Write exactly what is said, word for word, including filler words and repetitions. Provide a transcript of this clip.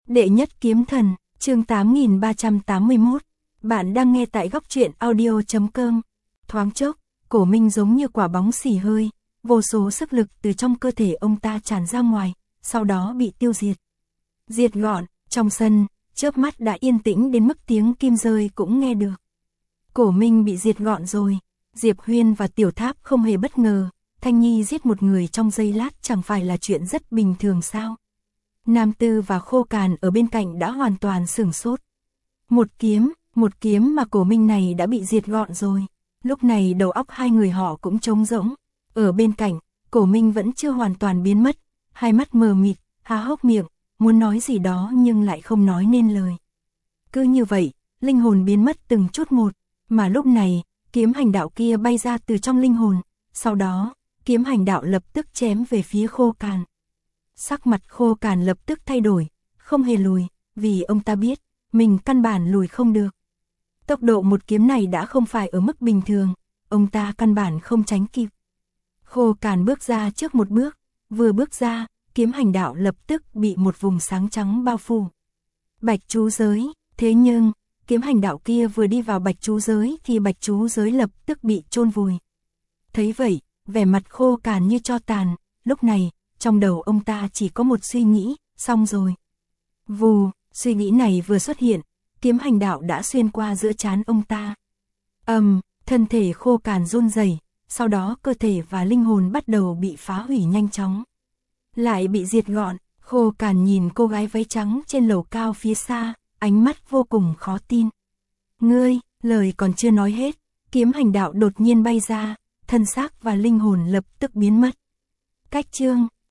Đệ nhất kiếm thần, chương tám nghìn ba trăm tám mươi mốt. Bạn đang nghe tại góc truyện audio chấm com. Thoáng chốc, Cổ Minh giống như quả bóng xì hơi, vô số sức lực từ trong cơ thể ông ta tràn ra ngoài, sau đó bị tiêu diệt. Diệt gọn, trong sân, chớp mắt đã yên tĩnh đến mức tiếng kim rơi cũng nghe được. Cổ Minh bị diệt gọn rồi, Diệp Huyên và Tiểu Tháp không hề bất ngờ, Thanh Nhi giết một người trong giây lát chẳng phải là chuyện rất bình thường sao? Nam Tư và Khô Càn ở bên cạnh đã hoàn toàn sửng sốt. Một kiếm, một kiếm mà Cổ Minh này đã bị diệt gọn rồi. Lúc này đầu óc hai người họ cũng trống rỗng. Ở bên cạnh, Cổ Minh vẫn chưa hoàn toàn biến mất, hai mắt mờ mịt, há hốc miệng, muốn nói gì đó nhưng lại không nói nên lời. Cứ như vậy, linh hồn biến mất từng chút một, mà lúc này, kiếm hành đạo kia bay ra từ trong linh hồn, sau đó, kiếm hành đạo lập tức chém về phía Khô Càn. Sắc mặt Khô Càn lập tức thay đổi, không hề lùi, vì ông ta biết, mình căn bản lùi không được. Tốc độ một kiếm này đã không phải ở mức bình thường, ông ta căn bản không tránh kịp. Khô Càn bước ra trước một bước, vừa bước ra, kiếm hành đạo lập tức bị một vùng sáng trắng bao phủ. Bạch chú giới, thế nhưng, kiếm hành đạo kia vừa đi vào bạch chú giới thì bạch chú giới lập tức bị chôn vùi. Thấy vậy, vẻ mặt Khô Càn như tro tàn, lúc này, trong đầu ông ta chỉ có một suy nghĩ, xong rồi. Vù, suy nghĩ này vừa xuất hiện, kiếm hành đạo đã xuyên qua giữa trán ông ta. Ầm, um, thân thể Khô Càn run rẩy, sau đó cơ thể và linh hồn bắt đầu bị phá hủy nhanh chóng. Lại bị diệt gọn, Khô Càn nhìn cô gái váy trắng trên lầu cao phía xa, ánh mắt vô cùng khó tin. Ngươi, lời còn chưa nói hết, kiếm hành đạo đột nhiên bay ra, thân xác và linh hồn lập tức biến mất. Cách chương